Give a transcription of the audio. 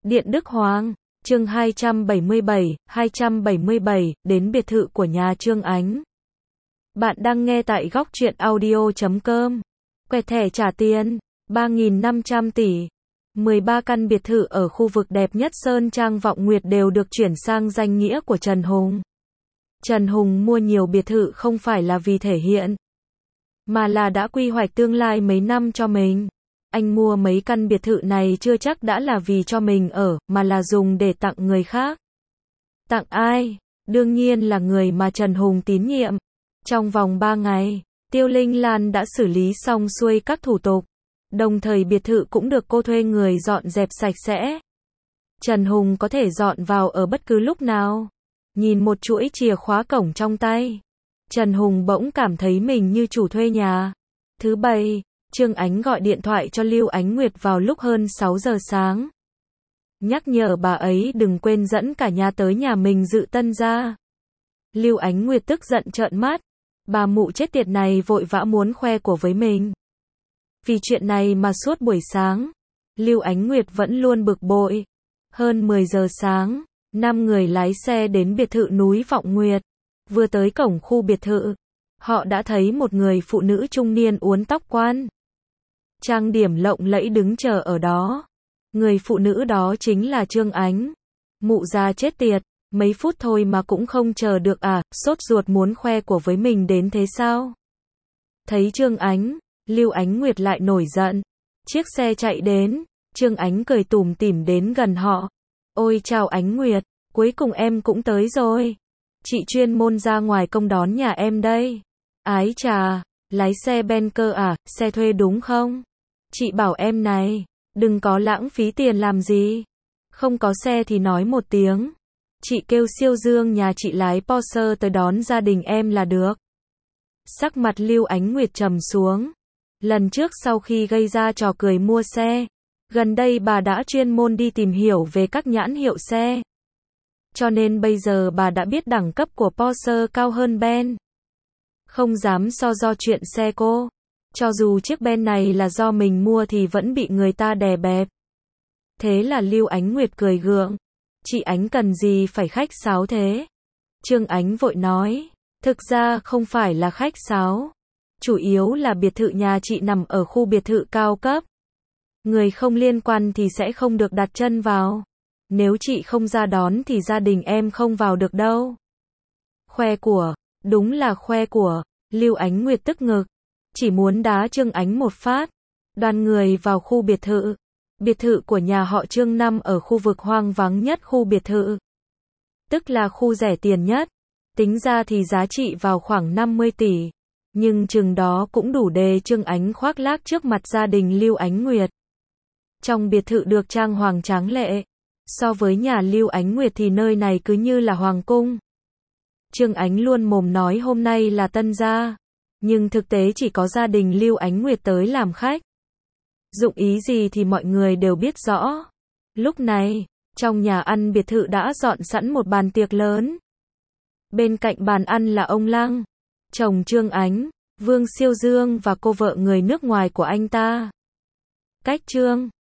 Điện Đức Hoàng, chương 277, đến biệt thự của nhà Trương Ánh. Bạn đang nghe tại góc truyện audio.com. Quẹt thẻ trả tiền, 3.500 tỷ. 13 căn biệt thự ở khu vực đẹp nhất Sơn Trang Vọng Nguyệt đều được chuyển sang danh nghĩa của Trần Hùng. Trần Hùng mua nhiều biệt thự không phải là vì thể hiện, mà là đã quy hoạch tương lai mấy năm cho mình. Anh mua mấy căn biệt thự này chưa chắc đã là vì cho mình ở, mà là dùng để tặng người khác. Tặng ai? Đương nhiên là người mà Trần Hùng tín nhiệm. Trong vòng 3 ngày, Tiêu Linh Lan đã xử lý xong xuôi các thủ tục. Đồng thời biệt thự cũng được cô thuê người dọn dẹp sạch sẽ. Trần Hùng có thể dọn vào ở bất cứ lúc nào. Nhìn một chuỗi chìa khóa cổng trong tay, Trần Hùng bỗng cảm thấy mình như chủ thuê nhà. Thứ Bảy, Trương Ánh gọi điện thoại cho Lưu Ánh Nguyệt vào lúc hơn 6 giờ sáng. Nhắc nhở bà ấy đừng quên dẫn cả nhà tới nhà mình dự tân gia. Lưu Ánh Nguyệt tức giận trợn mắt. Bà mụ chết tiệt này vội vã muốn khoe của với mình. Vì chuyện này mà suốt buổi sáng, Lưu Ánh Nguyệt vẫn luôn bực bội. Hơn 10 giờ sáng, 5 người lái xe đến biệt thự núi Vọng Nguyệt. Vừa tới cổng khu biệt thự, họ đã thấy một người phụ nữ trung niên uốn tóc quan, trang điểm lộng lẫy đứng chờ ở đó. Người phụ nữ đó chính là Trương Ánh. Mụ già chết tiệt, mấy phút thôi mà cũng không chờ được à, sốt ruột muốn khoe của với mình đến thế sao? Thấy Trương Ánh, Lưu Ánh Nguyệt lại nổi giận. Chiếc xe chạy đến, Trương Ánh cười tủm tỉm đến gần họ. Ôi chào Ánh Nguyệt, cuối cùng em cũng tới rồi. Chị chuyên môn ra ngoài công đón nhà em đây. Ái chà, lái xe ben cơ à, xe thuê đúng không? Chị bảo em này, đừng có lãng phí tiền làm gì. Không có xe thì nói một tiếng. Chị kêu Siêu Dương nhà chị lái Porsche tới đón gia đình em là được. Sắc mặt Lưu Ánh Nguyệt trầm xuống. Lần trước sau khi gây ra trò cười mua xe, gần đây bà đã chuyên môn đi tìm hiểu về các nhãn hiệu xe. Cho nên bây giờ bà đã biết đẳng cấp của Porsche cao hơn Ben. Không dám so do chuyện xe cô. Cho dù chiếc Ben này là do mình mua thì vẫn bị người ta đè bẹp. Thế là Lưu Ánh Nguyệt cười gượng. Chị Ánh cần gì phải khách sáo thế? Trương Ánh vội nói. Thực ra không phải là khách sáo. Chủ yếu là biệt thự nhà chị nằm ở khu biệt thự cao cấp. Người không liên quan thì sẽ không được đặt chân vào. Nếu chị không ra đón thì gia đình em không vào được đâu. Khoe của, đúng là khoe của. Lưu Ánh Nguyệt tức ngực, chỉ muốn đá Trương Ánh một phát. Đoàn người vào khu biệt thự. Biệt thự của nhà họ Trương nằm ở khu vực hoang vắng nhất khu biệt thự, tức là khu rẻ tiền nhất. Tính ra thì giá trị vào khoảng 50 tỷ. Nhưng chừng đó cũng đủ để Trương Ánh khoác lác trước mặt gia đình Lưu Ánh Nguyệt. Trong biệt thự được trang hoàng tráng lệ. So với nhà Lưu Ánh Nguyệt thì nơi này cứ như là hoàng cung. Trương Ánh luôn mồm nói hôm nay là tân gia, nhưng thực tế chỉ có gia đình Lưu Ánh Nguyệt tới làm khách. Dụng ý gì thì mọi người đều biết rõ. Lúc này, trong nhà ăn biệt thự đã dọn sẵn một bàn tiệc lớn. Bên cạnh bàn ăn là ông Lăng, chồng Trương Ánh, Vương Siêu Dương và cô vợ người nước ngoài của anh ta. Cách Trương